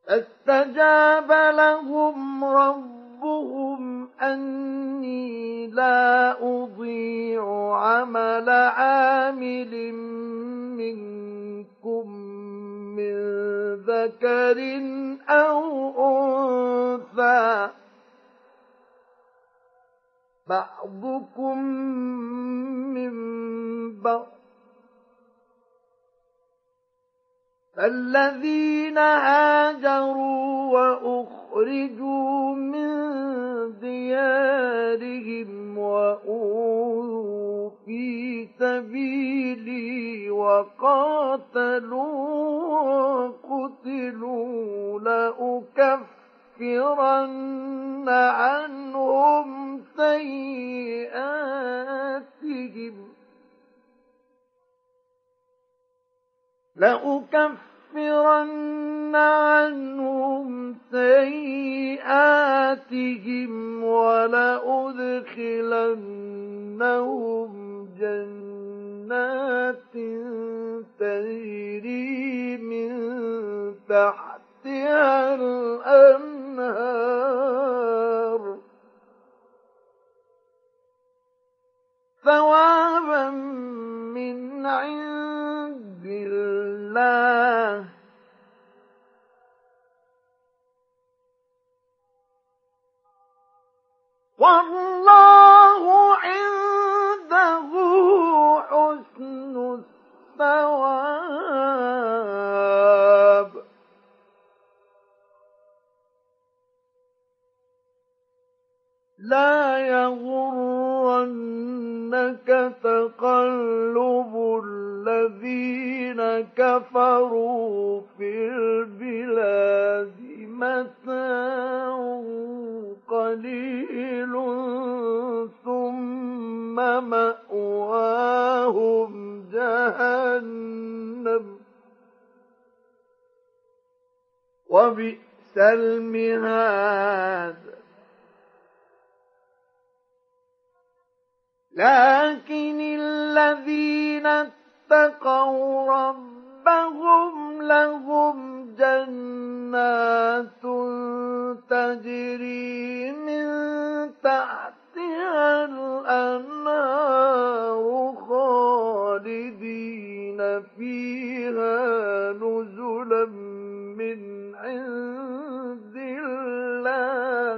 فاستجاب لهم ربهم أني لا أضيع عمل عامل منكم من ذكر أو أنثى بعضكم من بعض، فالذين هاجروا وأخرجوا من ديارهم وأوذوا في سبيلي وقاتلوا وقتلوا لأكفرن عنهم سيئاتهم ولأدخلنهم جنات تجري من تحتها الأنهار ثوابا من عند الله والله عنده حسن الثواب. لا يغرنك تقلب الذين كفروا في البلاد متاع قليل ثم مأواهم جهنم وبئس المهاد. لكن الذين اتقوا ربهم لهم جنات تجري من تحتها الأنهار خالدين فيها نزلا من عند الله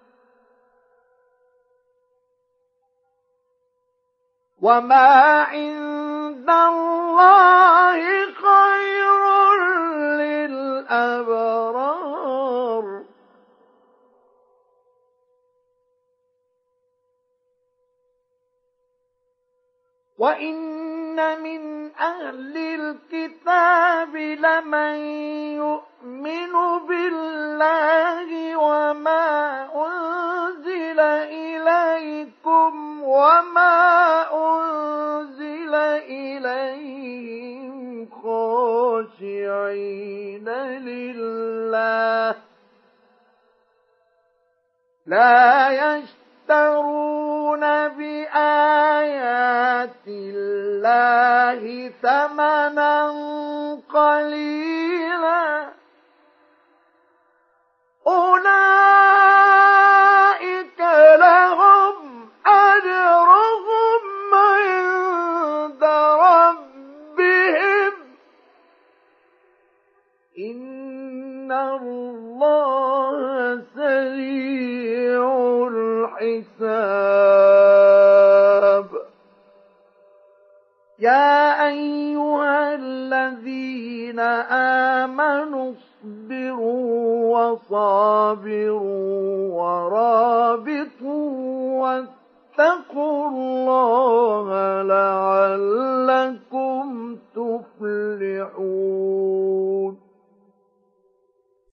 وما عند الله خير للأبرار. وإن من أهل الكتاب لمن يؤمن بالله وما أنزل إليكم وما أنزل إليهم خاشعين لله لا يشترون بآيات الله ثمنا قليلا أولئك لهم أجرهم عند ربهم إن الله سريع الحساب. يا أيها الذين آمنوا اصبروا وصابروا ورابطوا واتقوا الله